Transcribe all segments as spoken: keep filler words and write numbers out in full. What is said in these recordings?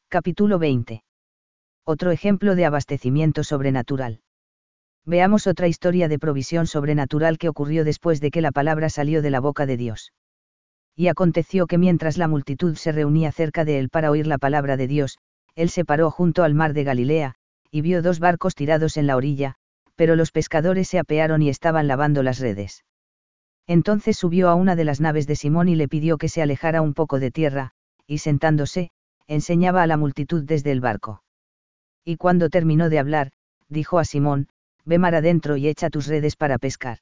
Capítulo veinte. Otro ejemplo de abastecimiento sobrenatural. Veamos otra historia de provisión sobrenatural que ocurrió después de que la palabra salió de la boca de Dios. Y aconteció que mientras la multitud se reunía cerca de él para oír la palabra de Dios, él se paró junto al mar de Galilea, y vio dos barcos tirados en la orilla, pero los pescadores se apearon y estaban lavando las redes. Entonces subió a una de las naves de Simón y le pidió que se alejara un poco de tierra, y sentándose, enseñaba a la multitud desde el barco. Y cuando terminó de hablar, dijo a Simón: ve mar adentro y echa tus redes para pescar.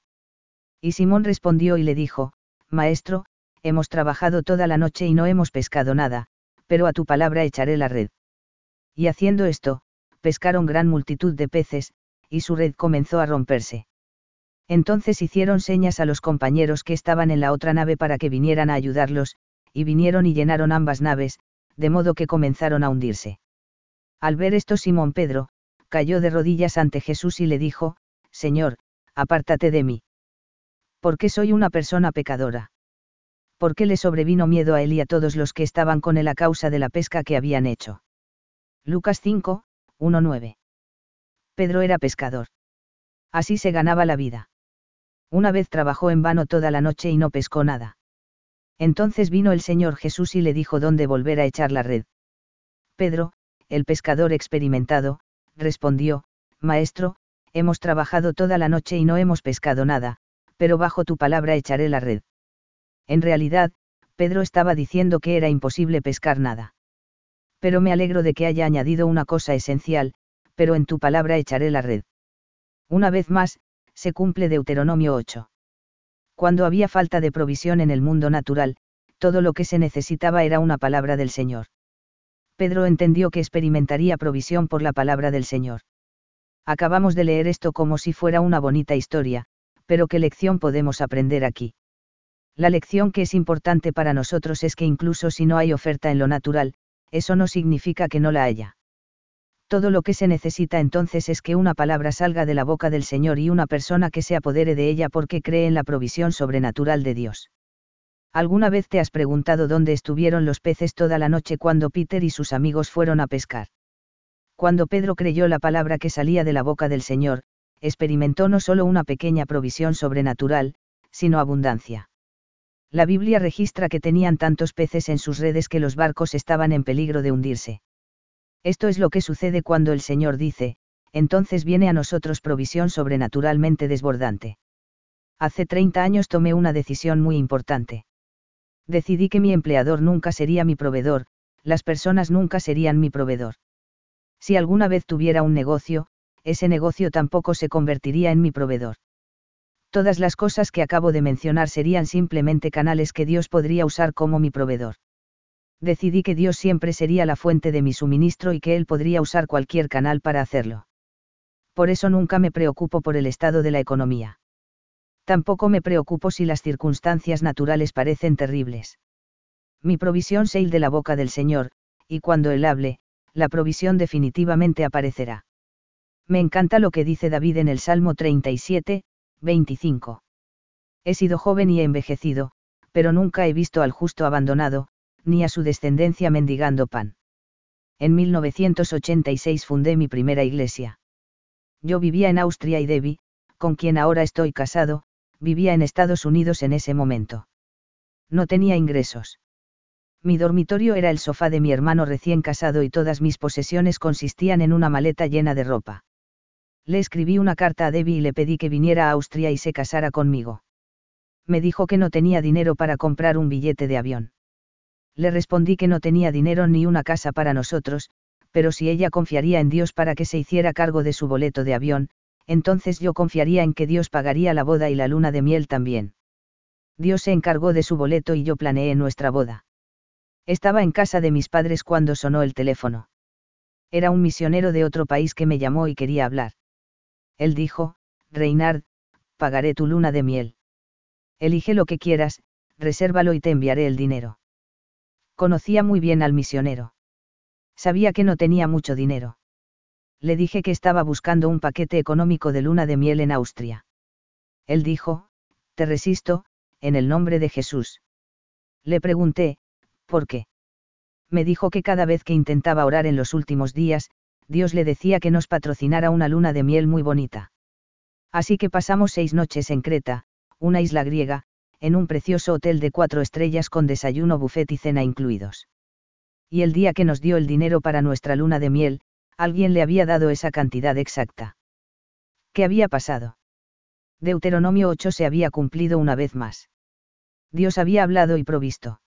Y Simón respondió y le dijo: Maestro, hemos trabajado toda la noche y no hemos pescado nada, pero a tu palabra echaré la red. Y haciendo esto, pescaron gran multitud de peces, y su red comenzó a romperse. Entonces hicieron señas a los compañeros que estaban en la otra nave para que vinieran a ayudarlos, y vinieron y llenaron ambas naves, de modo que comenzaron a hundirse. Al ver esto, Simón Pedro cayó de rodillas ante Jesús y le dijo: Señor, apártate de mí. Porque soy una persona pecadora. Porque le sobrevino miedo a él y a todos los que estaban con él a causa de la pesca que habían hecho. Lucas cinco, uno a nueve. Pedro era pescador. Así se ganaba la vida. Una vez trabajó en vano toda la noche y no pescó nada. Entonces vino el Señor Jesús y le dijo dónde volver a echar la red. Pedro, el pescador experimentado, respondió: Maestro, hemos trabajado toda la noche y no hemos pescado nada, pero bajo tu palabra echaré la red. En realidad, Pedro estaba diciendo que era imposible pescar nada. Pero me alegro de que haya añadido una cosa esencial: pero en tu palabra echaré la red. Una vez más, se cumple Deuteronomio ocho. Cuando había falta de provisión en el mundo natural, todo lo que se necesitaba era una palabra del Señor. Pedro entendió que experimentaría provisión por la palabra del Señor. Acabamos de leer esto como si fuera una bonita historia, pero ¿qué lección podemos aprender aquí? La lección que es importante para nosotros es que incluso si no hay oferta en lo natural, eso no significa que no la haya. Todo lo que se necesita entonces es que una palabra salga de la boca del Señor y una persona que se apodere de ella porque cree en la provisión sobrenatural de Dios. ¿Alguna vez te has preguntado dónde estuvieron los peces toda la noche cuando Peter y sus amigos fueron a pescar? Cuando Pedro creyó la palabra que salía de la boca del Señor, experimentó no solo una pequeña provisión sobrenatural, sino abundancia. La Biblia registra que tenían tantos peces en sus redes que los barcos estaban en peligro de hundirse. Esto es lo que sucede cuando el Señor dice: entonces viene a nosotros provisión sobrenaturalmente desbordante. Hace treinta años tomé una decisión muy importante. Decidí que mi empleador nunca sería mi proveedor, las personas nunca serían mi proveedor. Si alguna vez tuviera un negocio, ese negocio tampoco se convertiría en mi proveedor. Todas las cosas que acabo de mencionar serían simplemente canales que Dios podría usar como mi proveedor. Decidí que Dios siempre sería la fuente de mi suministro y que Él podría usar cualquier canal para hacerlo. Por eso nunca me preocupo por el estado de la economía. Tampoco me preocupo si las circunstancias naturales parecen terribles. Mi provisión sale de la boca del Señor, y cuando Él hable, la provisión definitivamente aparecerá. Me encanta lo que dice David en el Salmo treinta y siete, veinticinco. He sido joven y he envejecido, pero nunca he visto al justo abandonado, ni a su descendencia mendigando pan. En mil novecientos ochenta y seis fundé mi primera iglesia. Yo vivía en Austria y Debbie, con quien ahora estoy casado, vivía en Estados Unidos en ese momento. No tenía ingresos. Mi dormitorio era el sofá de mi hermano recién casado y todas mis posesiones consistían en una maleta llena de ropa. Le escribí una carta a Debbie y le pedí que viniera a Austria y se casara conmigo. Me dijo que no tenía dinero para comprar un billete de avión. Le respondí que no tenía dinero ni una casa para nosotros, pero si ella confiaría en Dios para que se hiciera cargo de su boleto de avión, entonces yo confiaría en que Dios pagaría la boda y la luna de miel también. Dios se encargó de su boleto y yo planeé nuestra boda. Estaba en casa de mis padres cuando sonó el teléfono. Era un misionero de otro país que me llamó y quería hablar. Él dijo: Reinhard, pagaré tu luna de miel. Elige lo que quieras, resérvalo y te enviaré el dinero. Conocía muy bien al misionero. Sabía que no tenía mucho dinero. Le dije que estaba buscando un paquete económico de luna de miel en Austria. Él dijo: te resisto, en el nombre de Jesús. Le pregunté: ¿por qué? Me dijo que cada vez que intentaba orar en los últimos días, Dios le decía que nos patrocinara una luna de miel muy bonita. Así que pasamos seis noches en Creta, una isla griega, en un precioso hotel de cuatro estrellas con desayuno, buffet y cena incluidos. Y el día que nos dio el dinero para nuestra luna de miel, alguien le había dado esa cantidad exacta. ¿Qué había pasado? Deuteronomio ocho se había cumplido una vez más. Dios había hablado y provisto.